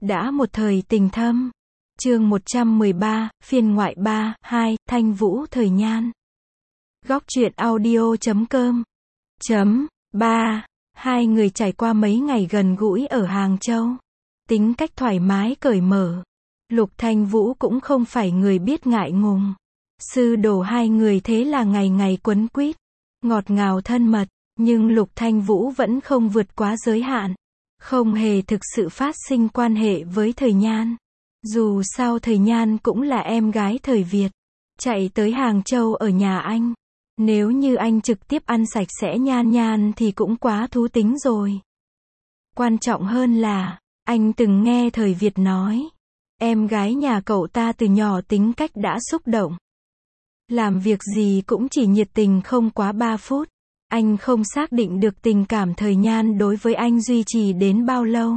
Đã một thời tình thâm. Chương 113, phiên ngoại 3, 2, Thanh Vũ Thời Nhan. Góc truyện audio.com. 3. Hai người trải qua mấy ngày gần gũi ở Hàng Châu. Tính cách thoải mái cởi mở. Lục Thanh Vũ cũng không phải người biết ngại ngùng. Sư đồ hai người thế là ngày ngày quấn quýt, ngọt ngào thân mật, nhưng Lục Thanh Vũ vẫn không vượt quá giới hạn. Không hề thực sự phát sinh quan hệ với Thời Nhan. Dù sao Thời Nhan cũng là em gái Thời Việt. Chạy tới Hàng Châu ở nhà anh. Nếu như anh trực tiếp ăn sạch sẽ Nhan Nhan thì cũng quá thú tính rồi. Quan trọng hơn là, anh từng nghe Thời Việt nói, em gái nhà cậu ta từ nhỏ tính cách đã xúc động. Làm việc gì cũng chỉ nhiệt tình không quá 3 phút. Anh không xác định được tình cảm Thời Nhan đối với anh duy trì đến bao lâu.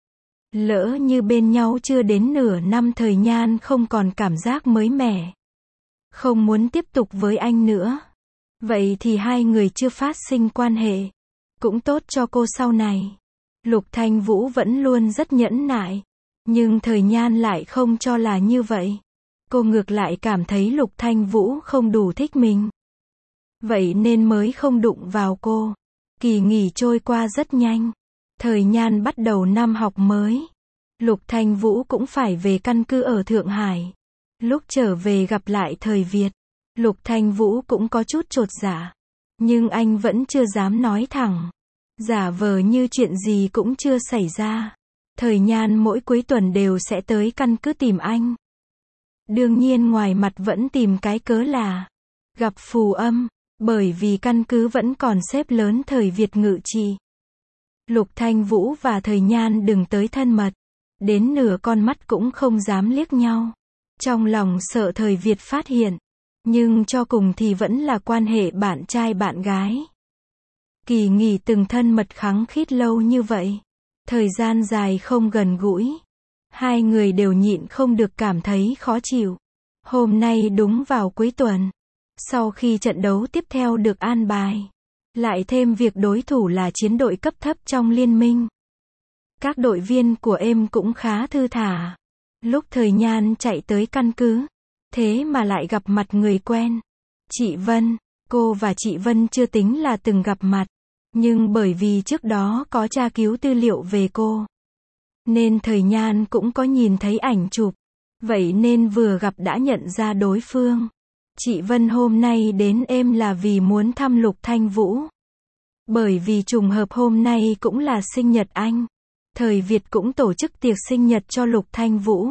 Lỡ như bên nhau chưa đến nửa năm Thời Nhan không còn cảm giác mới mẻ, không muốn tiếp tục với anh nữa, vậy thì hai người chưa phát sinh quan hệ. Cũng tốt cho cô sau này. Lục Thanh Vũ vẫn luôn rất nhẫn nại, nhưng Thời Nhan lại không cho là như vậy. Cô ngược lại cảm thấy Lục Thanh Vũ không đủ thích mình. Vậy nên mới không đụng vào cô. Kỳ nghỉ trôi qua rất nhanh. Thời Nhan bắt đầu năm học mới. Lục Thanh Vũ cũng phải về căn cứ ở Thượng Hải. Lúc trở về gặp lại Thời Việt, Lục Thanh Vũ cũng có chút chột dạ. Nhưng anh vẫn chưa dám nói thẳng. Giả vờ như chuyện gì cũng chưa xảy ra. Thời Nhan mỗi cuối tuần đều sẽ tới căn cứ tìm anh. Đương nhiên ngoài mặt vẫn tìm cái cớ là gặp Phù Âm, bởi vì căn cứ vẫn còn xếp lớn Thời Việt ngự trị. Lục Thanh Vũ và Thời Nhan đừng tới thân mật, đến nửa con mắt cũng không dám liếc nhau. Trong lòng sợ Thời Việt phát hiện, nhưng cho cùng thì vẫn là quan hệ bạn trai bạn gái. Kỳ nghỉ từng thân mật khăng khít lâu như vậy, thời gian dài không gần gũi, hai người đều nhịn không được cảm thấy khó chịu. Hôm nay đúng vào cuối tuần, sau khi trận đấu tiếp theo được an bài, lại thêm việc đối thủ là chiến đội cấp thấp trong liên minh. Các đội viên của em cũng khá thư thả. Lúc Thời Nhan chạy tới căn cứ, thế mà lại gặp mặt người quen. Chị Vân. Cô và chị Vân chưa tính là từng gặp mặt, nhưng bởi vì trước đó có tra cứu tư liệu về cô, nên Thời Nhan cũng có nhìn thấy ảnh chụp. Vậy nên vừa gặp đã nhận ra đối phương. Chị Vân hôm nay đến em là vì muốn thăm Lục Thanh Vũ. Bởi vì trùng hợp hôm nay cũng là sinh nhật anh. Thời Việt cũng tổ chức tiệc sinh nhật cho Lục Thanh Vũ.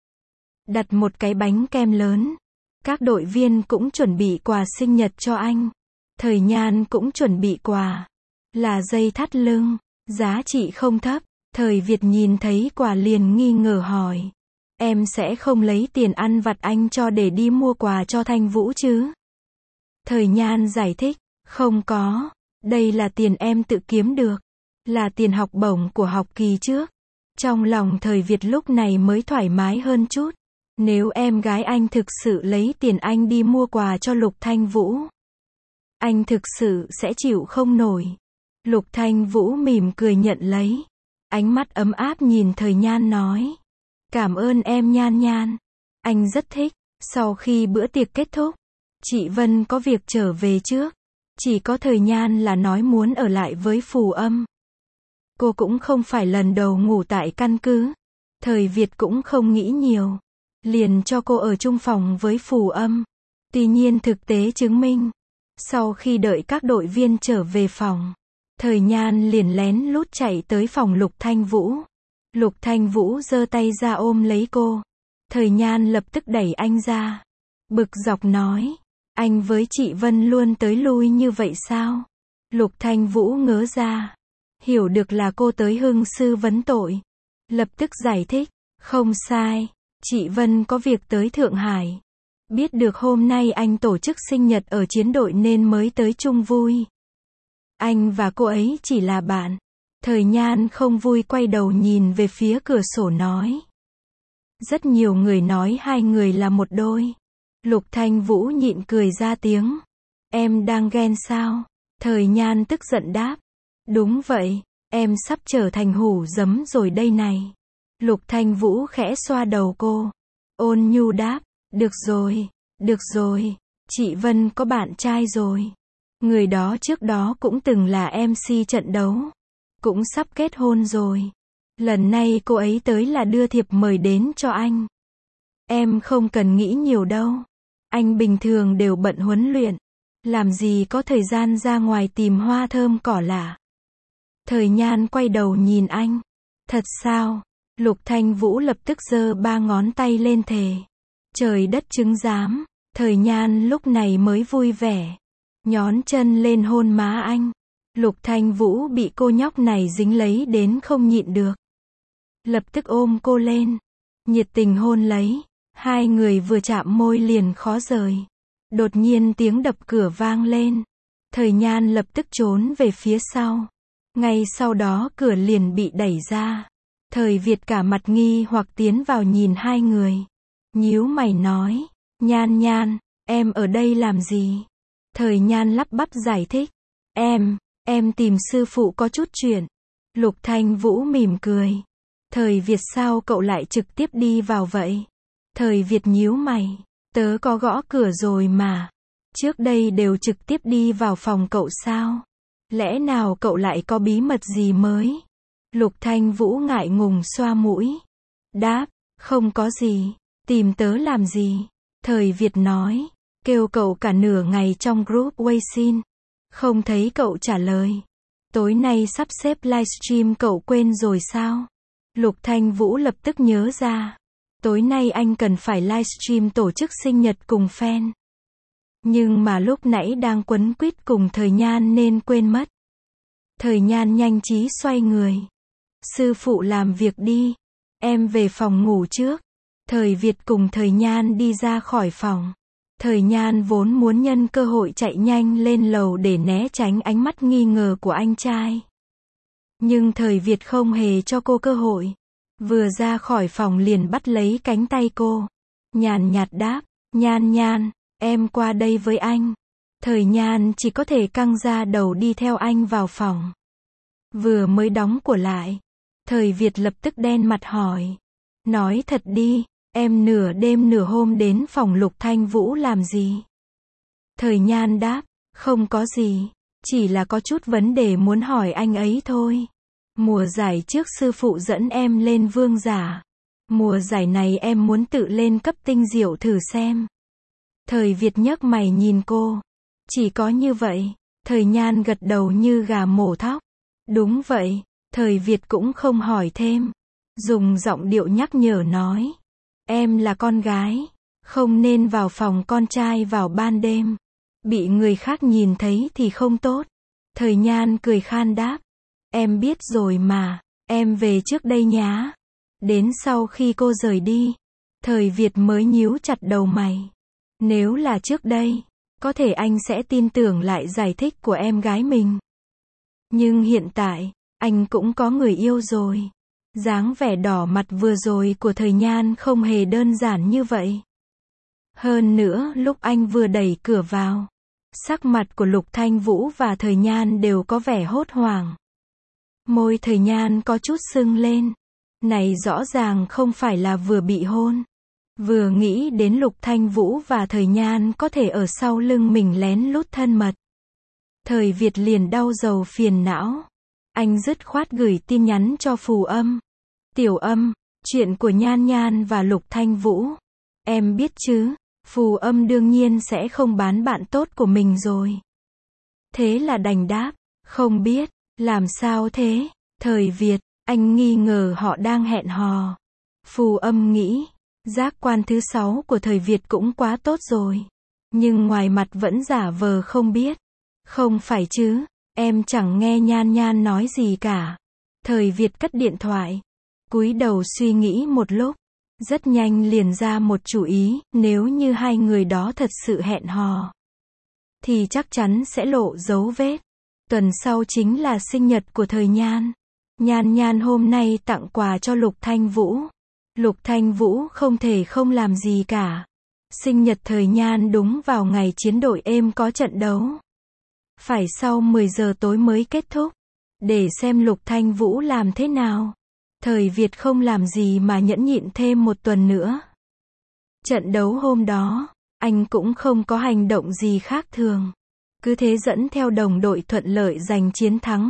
Đặt một cái bánh kem lớn. Các đội viên cũng chuẩn bị quà sinh nhật cho anh. Thời Nhan cũng chuẩn bị quà. Là dây thắt lưng. Giá trị không thấp. Thời Việt nhìn thấy quà liền nghi ngờ hỏi. Em sẽ không lấy tiền ăn vặt anh cho để đi mua quà cho Thanh Vũ chứ? Thời Nhan giải thích. Không có. Đây là tiền em tự kiếm được. Là tiền học bổng của học kỳ trước. Trong lòng Thời Việt lúc này mới thoải mái hơn chút. Nếu em gái anh thực sự lấy tiền anh đi mua quà cho Lục Thanh Vũ, anh thực sự sẽ chịu không nổi. Lục Thanh Vũ mỉm cười nhận lấy. Ánh mắt ấm áp nhìn Thời Nhan nói. Cảm ơn em Nhan Nhan. Anh rất thích. Sau khi bữa tiệc kết thúc, chị Vân có việc trở về trước. Chỉ có Thời Nhan là nói muốn ở lại với Phù Âm. Cô cũng không phải lần đầu ngủ tại căn cứ. Thời Việt cũng không nghĩ nhiều, liền cho cô ở chung phòng với Phù Âm. Tuy nhiên thực tế chứng minh, sau khi đợi các đội viên trở về phòng, Thời Nhan liền lén lút chạy tới phòng Lục Thanh Vũ. Lục Thanh Vũ giơ tay ra ôm lấy cô. Thời Nhan lập tức đẩy anh ra. Bực dọc nói. Anh với chị Vân luôn tới lui như vậy sao? Lục Thanh Vũ ngớ ra. Hiểu được là cô tới hưng sư vấn tội. Lập tức giải thích. Không sai. Chị Vân có việc tới Thượng Hải. Biết được hôm nay anh tổ chức sinh nhật ở chiến đội nên mới tới chung vui. Anh và cô ấy chỉ là bạn. Thời Nhan không vui quay đầu nhìn về phía cửa sổ nói. Rất nhiều người nói hai người là một đôi. Lục Thanh Vũ nhịn cười ra tiếng. Em đang ghen sao? Thời Nhan tức giận đáp. Đúng vậy, em sắp trở thành hủ giấm rồi đây này. Lục Thanh Vũ khẽ xoa đầu cô. Ôn nhu đáp, được rồi, chị Vân có bạn trai rồi. Người đó trước đó cũng từng là MC trận đấu. Cũng sắp kết hôn rồi. Lần này cô ấy tới là đưa thiệp mời đến cho anh. Em không cần nghĩ nhiều đâu. Anh bình thường đều bận huấn luyện. Làm gì có thời gian ra ngoài tìm hoa thơm cỏ lạ. Thời Nhan quay đầu nhìn anh. Thật sao? Lục Thanh Vũ lập tức giơ 3 ngón tay lên thề. Trời đất chứng giám. Thời Nhan lúc này mới vui vẻ. Nhón chân lên hôn má anh. Lục Thanh Vũ bị cô nhóc này dính lấy đến không nhịn được. Lập tức ôm cô lên. Nhiệt tình hôn lấy. Hai người vừa chạm môi liền khó rời. Đột nhiên tiếng đập cửa vang lên. Thời Nhan lập tức trốn về phía sau. Ngay sau đó cửa liền bị đẩy ra. Thời Việt cả mặt nghi hoặc tiến vào nhìn hai người. Nhíu mày nói. Nhan, em ở đây làm gì? Thời Nhan lắp bắp giải thích. Em tìm sư phụ có chút chuyện. Lục Thanh Vũ mỉm cười. Thời Việt sao cậu lại trực tiếp đi vào vậy? Thời Việt nhíu mày. Tớ có gõ cửa rồi mà. Trước đây đều trực tiếp đi vào phòng cậu sao? Lẽ nào cậu lại có bí mật gì mới? Lục Thanh Vũ ngại ngùng xoa mũi. Đáp, không có gì. Tìm tớ làm gì? Thời Việt nói. Kêu cậu cả nửa ngày trong group Weixin. Không thấy cậu trả lời. Tối nay sắp xếp livestream cậu quên rồi sao? Lục Thanh Vũ lập tức nhớ ra. Tối nay anh cần phải livestream tổ chức sinh nhật cùng fan. Nhưng mà lúc nãy đang quấn quýt cùng Thời Nhan nên quên mất. Thời Nhan nhanh trí xoay người. Sư phụ làm việc đi. Em về phòng ngủ trước. Thời Việt cùng Thời Nhan đi ra khỏi phòng. Thời Nhan vốn muốn nhân cơ hội chạy nhanh lên lầu để né tránh ánh mắt nghi ngờ của anh trai. Nhưng Thời Việt không hề cho cô cơ hội. Vừa ra khỏi phòng liền bắt lấy cánh tay cô. Nhàn nhạt đáp, Nhan, em qua đây với anh. Thời Nhan chỉ có thể căng ra đầu đi theo anh vào phòng. Vừa mới đóng cửa lại. Thời Việt lập tức đen mặt hỏi. Nói thật đi, em nửa đêm nửa hôm đến phòng Lục Thanh Vũ làm gì? Thời Nhan đáp, không có gì, chỉ là có chút vấn đề muốn hỏi anh ấy thôi. Mùa giải trước sư phụ dẫn em lên vương giả. Mùa giải này em muốn tự lên cấp tinh diệu thử xem. Thời Việt nhấc mày nhìn cô. Chỉ có như vậy. Thời Nhan gật đầu như gà mổ thóc. Đúng vậy. Thời Việt cũng không hỏi thêm. Dùng giọng điệu nhắc nhở nói. Em là con gái. Không nên vào phòng con trai vào ban đêm. Bị người khác nhìn thấy thì không tốt. Thời Nhan cười khan đáp. Em biết rồi mà. Em về trước đây nhá. Đến sau khi cô rời đi. Thời Việt mới nhíu chặt đầu mày. Nếu là trước đây, có thể anh sẽ tin tưởng lại giải thích của em gái mình. Nhưng hiện tại, anh cũng có người yêu rồi. Dáng vẻ đỏ mặt vừa rồi của Thời Nhan không hề đơn giản như vậy. Hơn nữa, lúc anh vừa đẩy cửa vào, sắc mặt của Lục Thanh Vũ và Thời Nhan đều có vẻ hốt hoảng. Môi Thời Nhan có chút sưng lên. Này rõ ràng không phải là vừa bị hôn. Vừa nghĩ đến Lục Thanh Vũ và Thời Nhan có thể ở sau lưng mình lén lút thân mật. Thời Việt liền đau đầu phiền não. Anh dứt khoát gửi tin nhắn cho Phù Âm. Tiểu Âm, chuyện của Nhan và Lục Thanh Vũ. Em biết chứ, Phù Âm đương nhiên sẽ không bán bạn tốt của mình rồi. Thế là đành đáp, không biết, làm sao thế? Thời Việt, anh nghi ngờ họ đang hẹn hò. Phù Âm nghĩ, giác quan thứ 6 của Thời Việt cũng quá tốt rồi. Nhưng ngoài mặt vẫn giả vờ không biết. Không phải chứ, em chẳng nghe Nhan nói gì cả. Thời Việt cất điện thoại. Cúi đầu suy nghĩ một lúc. Rất nhanh liền ra một chủ ý, nếu như hai người đó thật sự hẹn hò. Thì chắc chắn sẽ lộ dấu vết. Tuần sau chính là sinh nhật của Thời Nhan. Nhan hôm nay tặng quà cho Lục Thanh Vũ. Lục Thanh Vũ không thể không làm gì cả. Sinh nhật Thời Nhan đúng vào ngày chiến đội êm có trận đấu. Phải sau 10 giờ tối mới kết thúc. Để xem Lục Thanh Vũ làm thế nào. Thời Việt không làm gì mà nhẫn nhịn thêm một tuần nữa. Trận đấu hôm đó, anh cũng không có hành động gì khác thường. Cứ thế dẫn theo đồng đội thuận lợi giành chiến thắng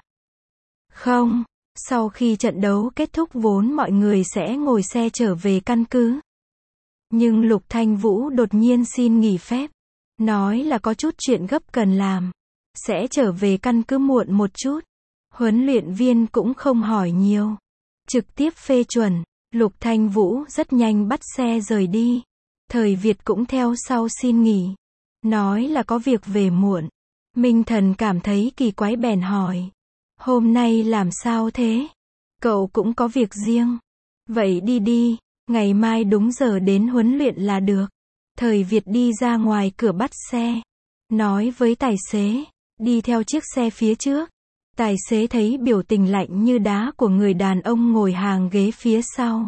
3-0. Sau khi trận đấu kết thúc vốn mọi người sẽ ngồi xe trở về căn cứ. Nhưng Lục Thanh Vũ đột nhiên xin nghỉ phép. Nói là có chút chuyện gấp cần làm. Sẽ trở về căn cứ muộn một chút. Huấn luyện viên cũng không hỏi nhiều. Trực tiếp phê chuẩn. Lục Thanh Vũ rất nhanh bắt xe rời đi. Thời Việt cũng theo sau xin nghỉ. Nói là có việc về muộn. Minh Thần cảm thấy kỳ quái bèn hỏi. Hôm nay làm sao thế? Cậu cũng có việc riêng. Vậy đi đi, ngày mai đúng giờ đến huấn luyện là được. Thời Việt đi ra ngoài cửa bắt xe. Nói với tài xế, đi theo chiếc xe phía trước. Tài xế thấy biểu tình lạnh như đá của người đàn ông ngồi hàng ghế phía sau.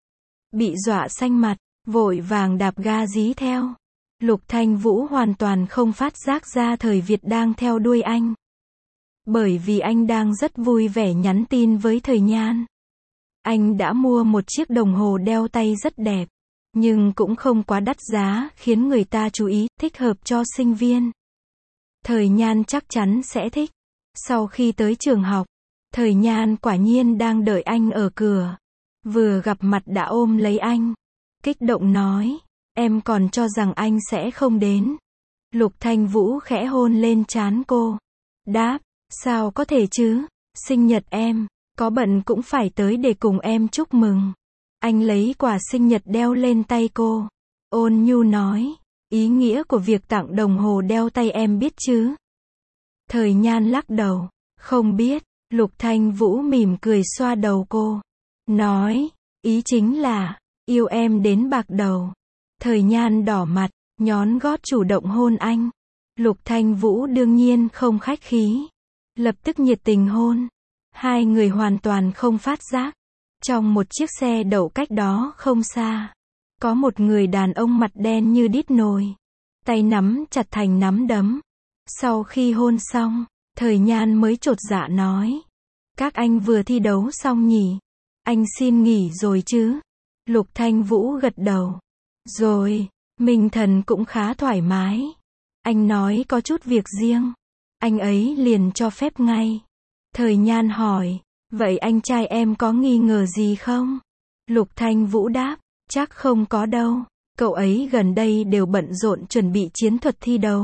Bị dọa xanh mặt, vội vàng đạp ga dí theo. Lục Thanh Vũ hoàn toàn không phát giác ra Thời Việt đang theo đuôi anh. Bởi vì anh đang rất vui vẻ nhắn tin với Thời Nhan. Anh đã mua một chiếc đồng hồ đeo tay rất đẹp, nhưng cũng không quá đắt giá, khiến người ta chú ý, thích hợp cho sinh viên. Thời Nhan chắc chắn sẽ thích. Sau khi tới trường học, Thời Nhan quả nhiên đang đợi anh ở cửa. Vừa gặp mặt đã ôm lấy anh. Kích động nói, em còn cho rằng anh sẽ không đến. Lục Thanh Vũ khẽ hôn lên trán cô. Đáp, sao có thể chứ, sinh nhật em, có bận cũng phải tới để cùng em chúc mừng. Anh lấy quà sinh nhật đeo lên tay cô. Ôn nhu nói, ý nghĩa của việc tặng đồng hồ đeo tay em biết chứ? Thời Nhan lắc đầu, không biết. Lục Thanh Vũ mỉm cười xoa đầu cô. Nói, ý chính là, yêu em đến bạc đầu. Thời Nhan đỏ mặt, nhón gót chủ động hôn anh. Lục Thanh Vũ đương nhiên không khách khí. Lập tức nhiệt tình hôn. Hai người hoàn toàn không phát giác. Trong một chiếc xe đậu cách đó không xa. Có một người đàn ông mặt đen như đít nồi. Tay nắm chặt thành nắm đấm. Sau khi hôn xong, Thời Nhan mới chột dạ nói. Các anh vừa thi đấu xong nhỉ? Anh xin nghỉ rồi chứ? Lục Thanh Vũ gật đầu. Rồi, Minh Thần cũng khá thoải mái. Anh nói có chút việc riêng. Anh ấy liền cho phép ngay. Thời Nhan hỏi, vậy anh trai em có nghi ngờ gì không? Lục Thanh Vũ đáp, chắc không có đâu. Cậu ấy gần đây đều bận rộn chuẩn bị chiến thuật thi đấu.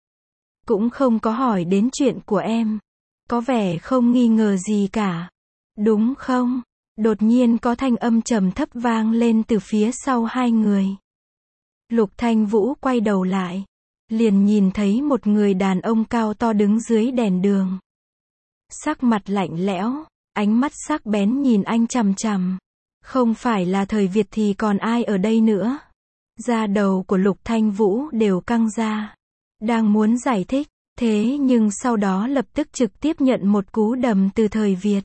Cũng không có hỏi đến chuyện của em. Có vẻ không nghi ngờ gì cả. Đúng không? Đột nhiên có thanh âm trầm thấp vang lên từ phía sau hai người. Lục Thanh Vũ quay đầu lại. Liền nhìn thấy một người đàn ông cao to đứng dưới đèn đường. Sắc mặt lạnh lẽo, ánh mắt sắc bén nhìn anh chằm chằm. Không phải là Thời Việt thì còn ai ở đây nữa? Da đầu của Lục Thanh Vũ đều căng ra. Đang muốn giải thích, thế nhưng sau đó lập tức trực tiếp nhận một cú đấm từ Thời Việt.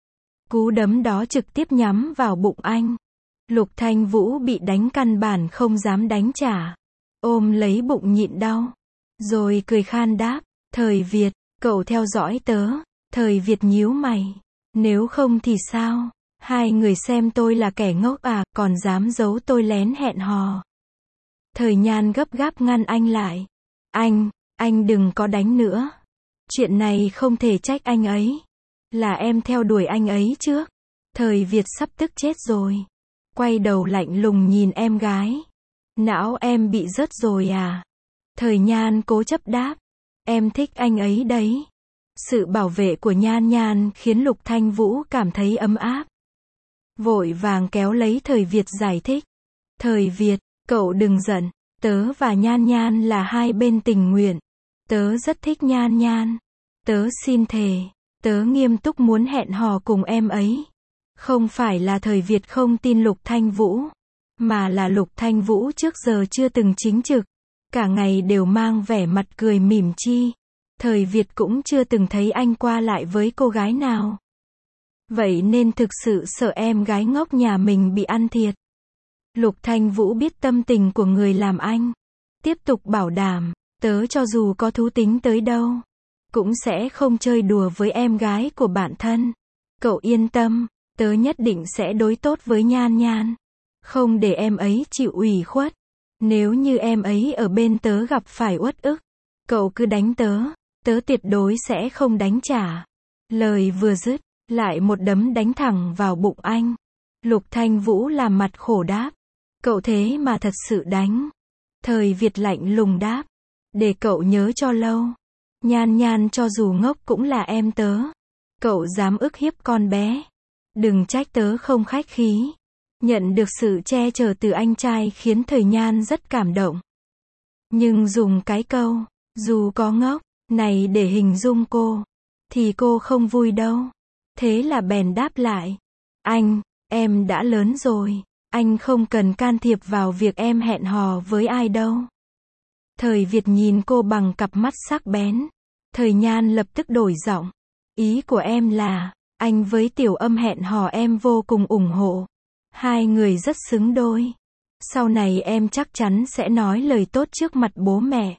Cú đấm đó trực tiếp nhắm vào bụng anh. Lục Thanh Vũ bị đánh căn bản không dám đánh trả. Ôm lấy bụng nhịn đau. Rồi cười khan đáp, Thời Việt, cậu theo dõi tớ. Thời Việt nhíu mày. Nếu không thì sao? Hai người xem tôi là kẻ ngốc à, còn dám giấu tôi lén hẹn hò. Thời Nhan gấp gáp ngăn anh lại. Anh đừng có đánh nữa. Chuyện này không thể trách anh ấy. Là em theo đuổi anh ấy trước. Thời Việt sắp tức chết rồi. Quay đầu lạnh lùng nhìn em gái. Não em bị rớt rồi à? Thời Nhan cố chấp đáp. Em thích anh ấy đấy. Sự bảo vệ của Nhan Nhan khiến Lục Thanh Vũ cảm thấy ấm áp. Vội vàng kéo lấy Thời Việt giải thích. Thời Việt, cậu đừng giận. Tớ và Nhan Nhan là hai bên tình nguyện. Tớ rất thích Nhan Nhan. Tớ xin thề. Tớ nghiêm túc muốn hẹn hò cùng em ấy. Không phải là Thời Việt không tin Lục Thanh Vũ. Mà là Lục Thanh Vũ trước giờ chưa từng chính trực. Cả ngày đều mang vẻ mặt cười mỉm chi. Thời Việt cũng chưa từng thấy anh qua lại với cô gái nào. Vậy nên thực sự sợ em gái ngốc nhà mình bị ăn thiệt. Lục Thanh Vũ biết tâm tình của người làm anh. Tiếp tục bảo đảm, tớ cho dù có thú tính tới đâu, cũng sẽ không chơi đùa với em gái của bạn thân. Cậu yên tâm, Tớ nhất định sẽ đối tốt với Nhan Nhan. Không để em ấy chịu ủy khuất. Nếu như em ấy ở bên tớ gặp phải uất ức, cậu cứ đánh tớ. Tớ tuyệt đối sẽ không đánh trả. Lời vừa dứt, lại một đấm đánh thẳng vào bụng anh. Lục Thanh Vũ làm mặt khổ đáp. Cậu thế mà thật sự đánh. Thời Việt lạnh lùng đáp. Để cậu nhớ cho lâu. Nhan Nhan cho dù ngốc cũng là em tớ. Cậu dám ức hiếp con bé. Đừng trách tớ không khách khí. Nhận được sự che chở từ anh trai khiến Thời Nhan rất cảm động. Nhưng dùng cái câu, dù có ngốc, này để hình dung cô, thì cô không vui đâu. Thế là bèn đáp lại. Anh, em đã lớn rồi. Anh không cần can thiệp vào việc em hẹn hò với ai đâu. Thời Việt nhìn cô bằng cặp mắt sắc bén. Thời Nhan lập tức đổi giọng. Ý của em là, anh với Tiểu Âm hẹn hò em vô cùng ủng hộ. Hai người rất xứng đôi. Sau này em chắc chắn sẽ nói lời tốt trước mặt bố mẹ.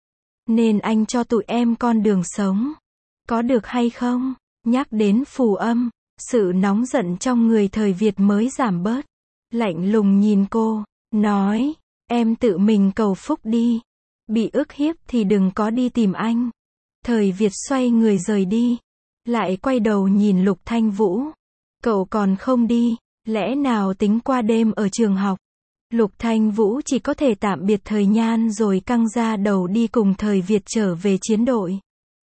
Nên anh cho tụi em con đường sống. Có được hay không? Nhắc đến Phù Âm, sự nóng giận trong người Thời Việt mới giảm bớt. Lạnh lùng nhìn cô, nói, em tự mình cầu phúc đi. Bị ức hiếp thì đừng có đi tìm anh. Thời Việt xoay người rời đi. Lại quay đầu nhìn Lục Thanh Vũ. Cậu còn không đi, lẽ nào tính qua đêm ở trường học? Lục Thanh Vũ chỉ có thể tạm biệt Thời Nhan rồi căng ra đầu đi cùng Thời Việt trở về chiến đội.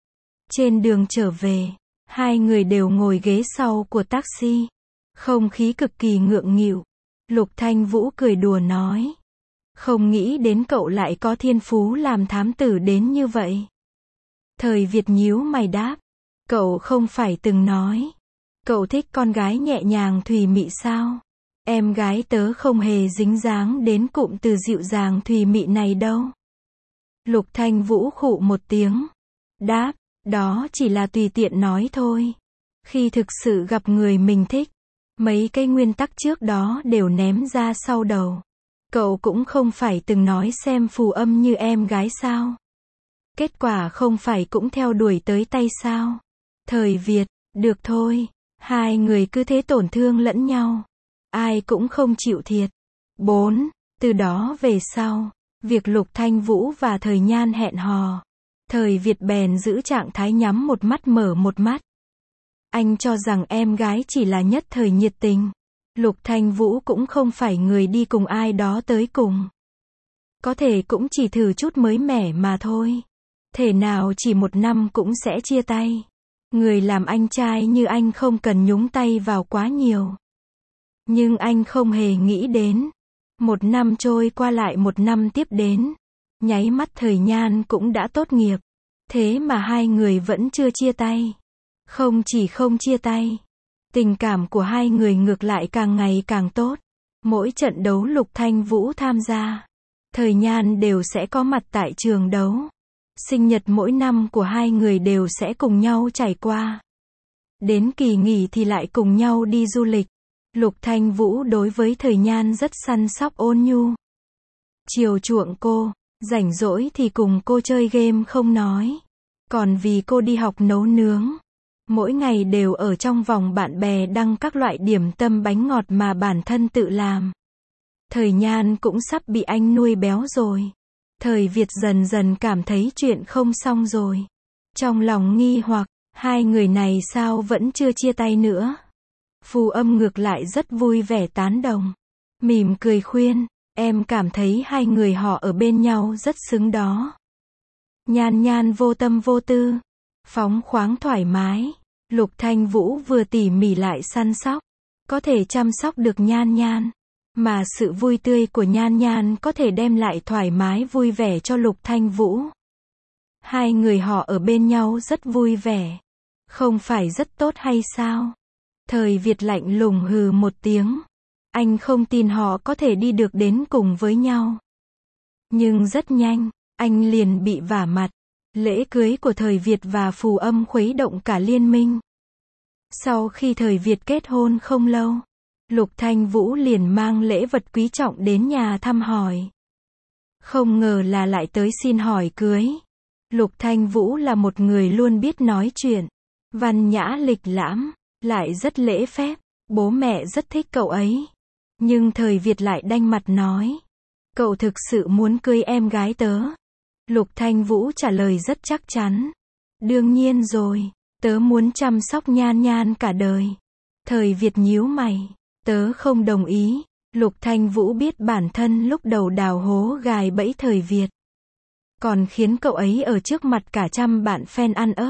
Trên đường trở về, hai người đều ngồi ghế sau của taxi. Không khí cực kỳ ngượng nghịu. Lục Thanh Vũ cười đùa nói. Không nghĩ đến cậu lại có thiên phú làm thám tử đến như vậy. Thời Việt nhíu mày đáp. Cậu không phải từng nói. Cậu thích con gái nhẹ nhàng thùy mị sao? Em gái tớ không hề dính dáng đến cụm từ dịu dàng thùy mị này đâu. Lục Thanh Vũ khụ một tiếng. Đáp, đó chỉ là tùy tiện nói thôi. Khi thực sự gặp người mình thích, mấy cái nguyên tắc trước đó đều ném ra sau đầu. Cậu cũng không phải từng nói xem Phù Âm như em gái sao? Kết quả không phải cũng theo đuổi tới tay sao? Thời Việt, được thôi. Hai người cứ thế tổn thương lẫn nhau. Ai cũng không chịu thiệt. 4. Từ đó về sau, việc Lục Thanh Vũ và Thời Nhan hẹn hò. Thời Việt bèn giữ trạng thái nhắm một mắt mở một mắt. Anh cho rằng em gái chỉ là nhất thời nhiệt tình. Lục Thanh Vũ cũng không phải người đi cùng ai đó tới cùng. Có thể cũng chỉ thử chút mới mẻ mà thôi. Thể nào chỉ 1 năm cũng sẽ chia tay. Người làm anh trai như anh không cần nhúng tay vào quá nhiều. Nhưng anh không hề nghĩ đến. 1 năm trôi qua lại 1 năm tiếp đến. Nháy mắt Thời Nhan cũng đã tốt nghiệp. Thế mà hai người vẫn chưa chia tay. Không chỉ không chia tay. Tình cảm của hai người ngược lại càng ngày càng tốt. Mỗi trận đấu Lục Thanh Vũ tham gia, Thời Nhan đều sẽ có mặt tại trường đấu. Sinh nhật mỗi năm của hai người đều sẽ cùng nhau trải qua. Đến kỳ nghỉ thì lại cùng nhau đi du lịch. Lục Thanh Vũ đối với Thời Nhan rất săn sóc ôn nhu. Chiều chuộng cô, rảnh rỗi thì cùng cô chơi game không nói. Còn vì cô đi học nấu nướng, mỗi ngày đều ở trong vòng bạn bè đăng các loại điểm tâm bánh ngọt mà bản thân tự làm. Thời Nhan cũng sắp bị anh nuôi béo rồi. Thời Việt dần dần cảm thấy chuyện không xong rồi. Trong lòng nghi hoặc, hai người này sao vẫn chưa chia tay nữa. Phù Âm ngược lại rất vui vẻ tán đồng. Mỉm cười khuyên, em cảm thấy hai người họ ở bên nhau rất xứng đó. Nhan Nhan vô tâm vô tư, phóng khoáng thoải mái. Lục Thanh Vũ vừa tỉ mỉ lại săn sóc, có thể chăm sóc được Nhan Nhan. Mà sự vui tươi của Nhan Nhan có thể đem lại thoải mái vui vẻ cho Lục Thanh Vũ. Hai người họ ở bên nhau rất vui vẻ. Không phải rất tốt hay sao? Thời Việt lạnh lùng hừ một tiếng. Anh không tin họ có thể đi được đến cùng với nhau. Nhưng rất nhanh, anh liền bị vả mặt. Lễ cưới của Thời Việt và Phù Âm khuấy động cả liên minh. Sau khi Thời Việt kết hôn không lâu, Lục Thanh Vũ liền mang lễ vật quý trọng đến nhà thăm hỏi. Không ngờ là lại tới xin hỏi cưới. Lục Thanh Vũ là một người luôn biết nói chuyện, văn nhã lịch lãm, lại rất lễ phép. Bố mẹ rất thích cậu ấy. Nhưng Thời Việt lại đanh mặt nói. Cậu thực sự muốn cưới em gái tớ? Lục Thanh Vũ trả lời rất chắc chắn. Đương nhiên rồi, tớ muốn chăm sóc Nhan Nhan cả đời. Thời Việt nhíu mày. Tớ không đồng ý. Lục Thanh Vũ biết bản thân lúc đầu đào hố gài bẫy Thời Việt. Còn khiến cậu ấy ở trước mặt cả trăm bạn fan ăn ớt.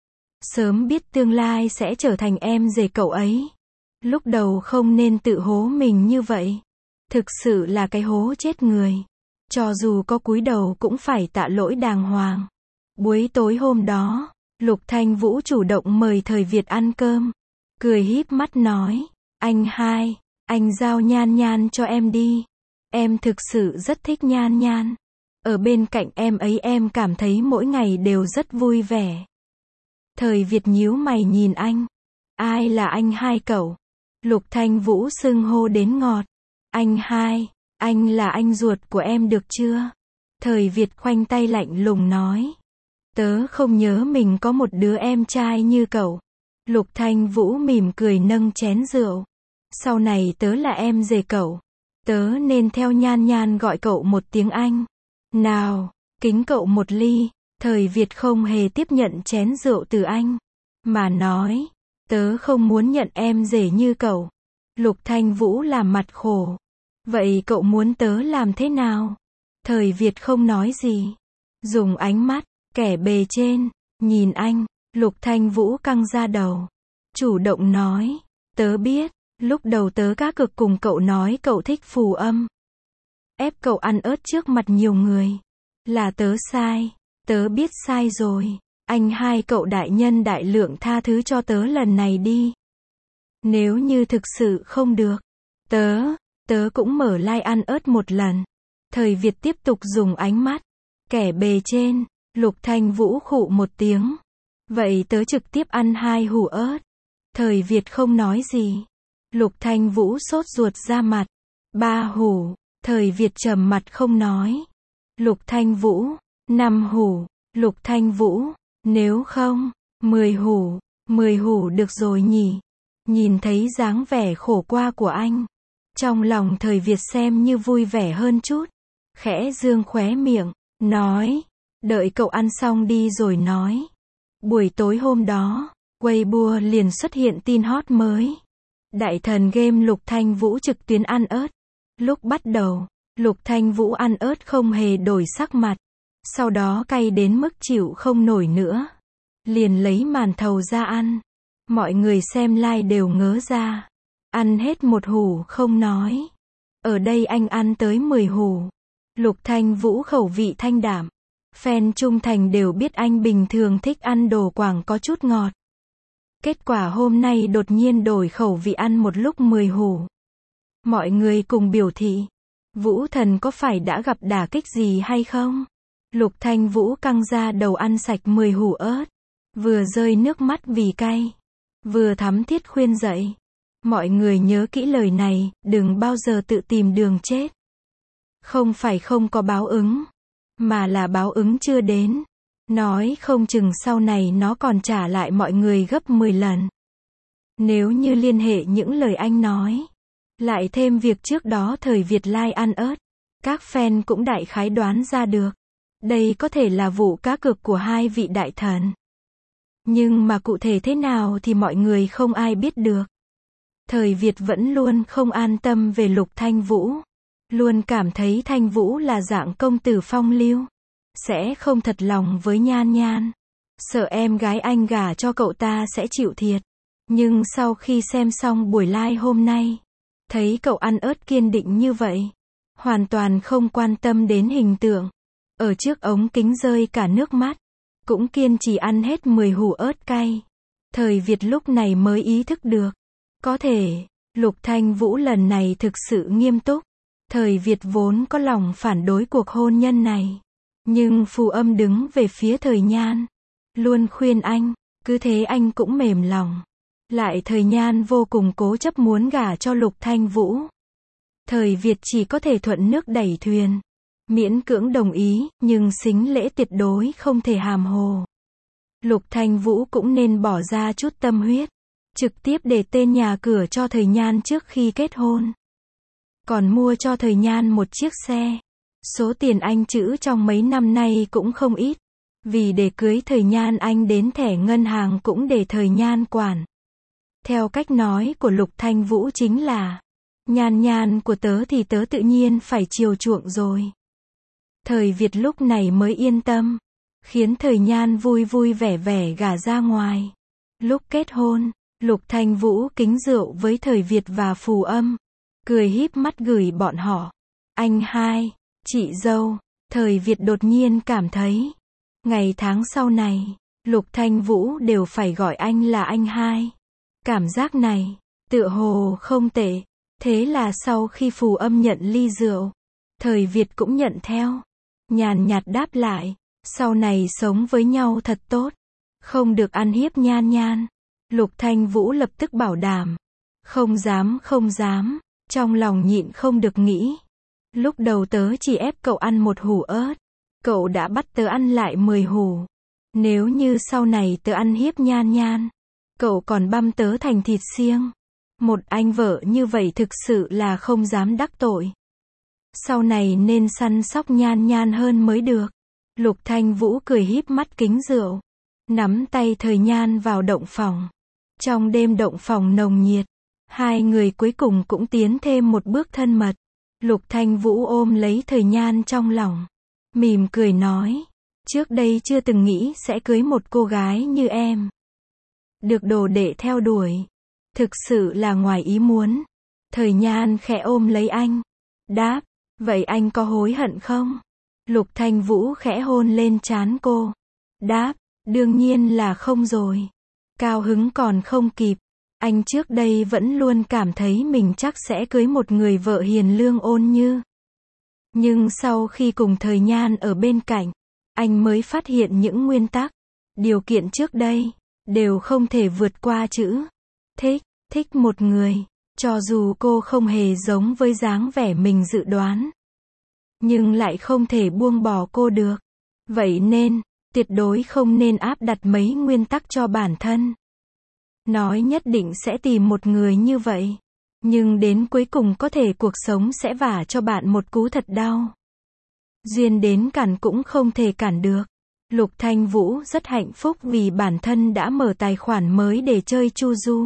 Sớm biết tương lai sẽ trở thành em rể cậu ấy. Lúc đầu không nên tự hố mình như vậy. Thực sự là cái hố chết người. Cho dù có cúi đầu cũng phải tạ lỗi đàng hoàng. Buổi tối hôm đó, Lục Thanh Vũ chủ động mời Thời Việt ăn cơm. Cười híp mắt nói. Anh hai, anh giao Nhan Nhan cho em đi. Em thực sự rất thích Nhan Nhan. Ở bên cạnh em ấy em cảm thấy mỗi ngày đều rất vui vẻ. Thời Việt nhíu mày nhìn anh. Ai là anh hai cậu? Lục Thanh Vũ xưng hô đến ngọt. Anh hai, anh là anh ruột của em được chưa? Thời Việt khoanh tay lạnh lùng nói. Tớ không nhớ mình có một đứa em trai như cậu. Lục Thanh Vũ mỉm cười nâng chén rượu. Sau này tớ là em rể cậu. Tớ nên theo Nhan Nhan gọi cậu một tiếng anh. Nào, kính cậu một ly. Thời Việt không hề tiếp nhận chén rượu từ anh. Mà nói, tớ không muốn nhận em rể như cậu. Lục Thanh Vũ làm mặt khổ. Vậy cậu muốn tớ làm thế nào? Thời Việt không nói gì. Dùng ánh mắt, kẻ bề trên, nhìn anh. Lục Thanh Vũ căng ra đầu. Chủ động nói. Tớ biết, lúc đầu tớ cá cược cùng cậu nói cậu thích Phù Âm. Ép cậu ăn ớt trước mặt nhiều người. Là tớ sai. Tớ biết sai rồi. Anh hai cậu đại nhân đại lượng tha thứ cho tớ lần này đi. Nếu như thực sự không được, tớ cũng mở like ăn ớt một lần. Thời Việt tiếp tục dùng ánh mắt, kẻ bề trên. Lục Thanh Vũ khụ một tiếng. Vậy tớ trực tiếp ăn 2 hủ ớt. Thời Việt không nói gì. Lục Thanh Vũ sốt ruột ra mặt. 3 hủ. Thời Việt trầm mặt không nói. Lục Thanh Vũ. 5 hủ. Lục Thanh Vũ. Nếu không, 10 hủ. 10 hủ được rồi nhỉ. Nhìn thấy dáng vẻ khổ qua của anh. Trong lòng Thời Việt xem như vui vẻ hơn chút. Khẽ dương khóe miệng. Nói. Đợi cậu ăn xong đi rồi nói. Buổi tối hôm đó, Weibo liền xuất hiện tin hot mới. Đại thần game Lục Thanh Vũ trực tuyến ăn ớt. Lúc bắt đầu, Lục Thanh Vũ ăn ớt không hề đổi sắc mặt. Sau đó cay đến mức chịu không nổi nữa. Liền lấy màn thầu ra ăn. Mọi người xem like đều ngớ ra. Ăn hết 1 hủ không nói. Ở đây anh ăn tới 10 hủ. Lục Thanh Vũ khẩu vị thanh đạm. Fan trung thành đều biết anh bình thường thích ăn đồ Quảng có chút ngọt. Kết quả hôm nay đột nhiên đổi khẩu vị ăn một lúc 10 hủ. Mọi người cùng biểu thị. Vũ thần có phải đã gặp đả kích gì hay không? Lục Thanh Vũ căng ra đầu ăn sạch 10 hủ ớt. Vừa rơi nước mắt vì cay. Vừa thắm thiết khuyên dậy. Mọi người nhớ kỹ lời này, đừng bao giờ tự tìm đường chết. Không phải không có báo ứng. Mà là báo ứng chưa đến. Nói không chừng sau này nó còn trả lại mọi người gấp 10 lần. Nếu như liên hệ những lời anh nói. Lại thêm việc trước đó Thời Việt like ăn ớt. Các fan cũng đại khái đoán ra được. Đây có thể là vụ cá cược của 2 vị đại thần. Nhưng mà cụ thể thế nào thì mọi người không ai biết được. Thời Việt vẫn luôn không an tâm về Lục Thanh Vũ. Luôn cảm thấy Thanh Vũ là dạng công tử phong lưu. Sẽ không thật lòng với Nhan Nhan. Sợ em gái anh gả cho cậu ta sẽ chịu thiệt. Nhưng sau khi xem xong buổi live hôm nay, thấy cậu ăn ớt kiên định như vậy. Hoàn toàn không quan tâm đến hình tượng. Ở trước ống kính rơi cả nước mắt. Cũng kiên trì ăn hết 10 hủ ớt cay. Thời Việt lúc này mới ý thức được. Có thể, Lục Thanh Vũ lần này thực sự nghiêm túc. Thời Việt vốn có lòng phản đối cuộc hôn nhân này. Nhưng Phù Âm đứng về phía Thời Nhan. Luôn khuyên anh, cứ thế anh cũng mềm lòng. Lại Thời Nhan vô cùng cố chấp muốn gả cho Lục Thanh Vũ. Thời Việt chỉ có thể thuận nước đẩy thuyền. Miễn cưỡng đồng ý, nhưng sính lễ tuyệt đối không thể hàm hồ. Lục Thanh Vũ cũng nên bỏ ra chút tâm huyết. trực tiếp để tên nhà cửa cho Thời Nhan trước khi kết hôn. Còn mua cho Thời Nhan một chiếc xe. Số tiền anh trữ trong mấy năm nay cũng không ít. Vì để cưới Thời Nhan anh đến thẻ ngân hàng cũng để Thời Nhan quản. Theo cách nói của Lục Thanh Vũ chính là, Nhan Nhan của tớ thì tớ tự nhiên phải chiều chuộng rồi. Thời Việt lúc này mới yên tâm, khiến Thời Nhan vui vui vẻ vẻ gả ra ngoài. Lúc kết hôn, Lục Thanh Vũ kính rượu với Thời Việt và Phù Âm, cười híp mắt gửi bọn họ. Anh hai, chị dâu. Thời Việt đột nhiên cảm thấy, ngày tháng sau này, Lục Thanh Vũ đều phải gọi anh là anh hai. Cảm giác này, tựa hồ không tệ. Thế là sau khi Phù Âm nhận ly rượu, Thời Việt cũng nhận theo. Nhàn nhạt đáp lại, sau này sống với nhau thật tốt, không được ăn hiếp Nhan Nhan. Lục Thanh Vũ lập tức bảo đảm, không dám, trong lòng nhịn không được nghĩ. Lúc đầu tớ chỉ ép cậu ăn 1 hủ ớt, cậu đã bắt tớ ăn lại 10 hủ. Nếu như sau này tớ ăn hiếp Nhan Nhan, cậu còn băm tớ thành thịt xiêng. Một anh vợ như vậy thực sự là không dám đắc tội. Sau này nên săn sóc Nhan Nhan hơn mới được. Lục Thanh Vũ cười híp mắt kính rượu, nắm tay Thời Nhan vào động phòng. Trong đêm động phòng nồng nhiệt, hai người cuối cùng cũng tiến thêm một bước thân mật. Lục Thanh Vũ ôm lấy Thời Nhan trong lòng, mỉm cười nói, trước đây chưa từng nghĩ sẽ cưới một cô gái như em. Được đồ đệ theo đuổi, thực sự là ngoài ý muốn. Thời Nhan khẽ ôm lấy anh, đáp, vậy anh có hối hận không? Lục Thanh Vũ khẽ hôn lên trán cô, đáp, đương nhiên là không rồi. Cao hứng còn không kịp, anh trước đây vẫn luôn cảm thấy mình chắc sẽ cưới một người vợ hiền lương ôn như. Nhưng sau khi cùng Thời Nhan ở bên cạnh, anh mới phát hiện những nguyên tắc, điều kiện trước đây, đều không thể vượt qua chữ thích một người, cho dù cô không hề giống với dáng vẻ mình dự đoán, nhưng lại không thể buông bỏ cô được. Vậy nên, tuyệt đối không nên áp đặt mấy nguyên tắc cho bản thân. Nói nhất định sẽ tìm một người như vậy, nhưng đến cuối cùng có thể cuộc sống sẽ vả cho bạn một cú thật đau. Duyên đến cản cũng không thể cản được. Lục Thanh Vũ rất hạnh phúc vì bản thân đã mở tài khoản mới để chơi chu du.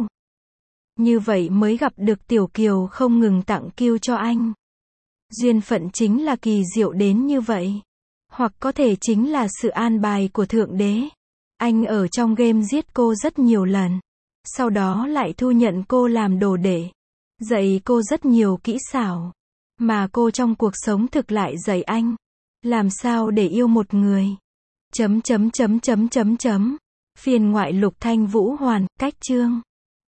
Như vậy mới gặp được Tiểu Kiều không ngừng tặng kiêu cho anh. Duyên phận chính là kỳ diệu đến như vậy. Hoặc có thể chính là sự an bài của Thượng Đế. Anh ở trong game giết cô rất nhiều lần. Sau đó lại thu nhận cô làm đồ đệ. Dạy cô rất nhiều kỹ xảo. Mà cô trong cuộc sống thực lại dạy anh. Làm sao để yêu một người. Phiên ngoại Lục Thanh Vũ hoàn, cách chương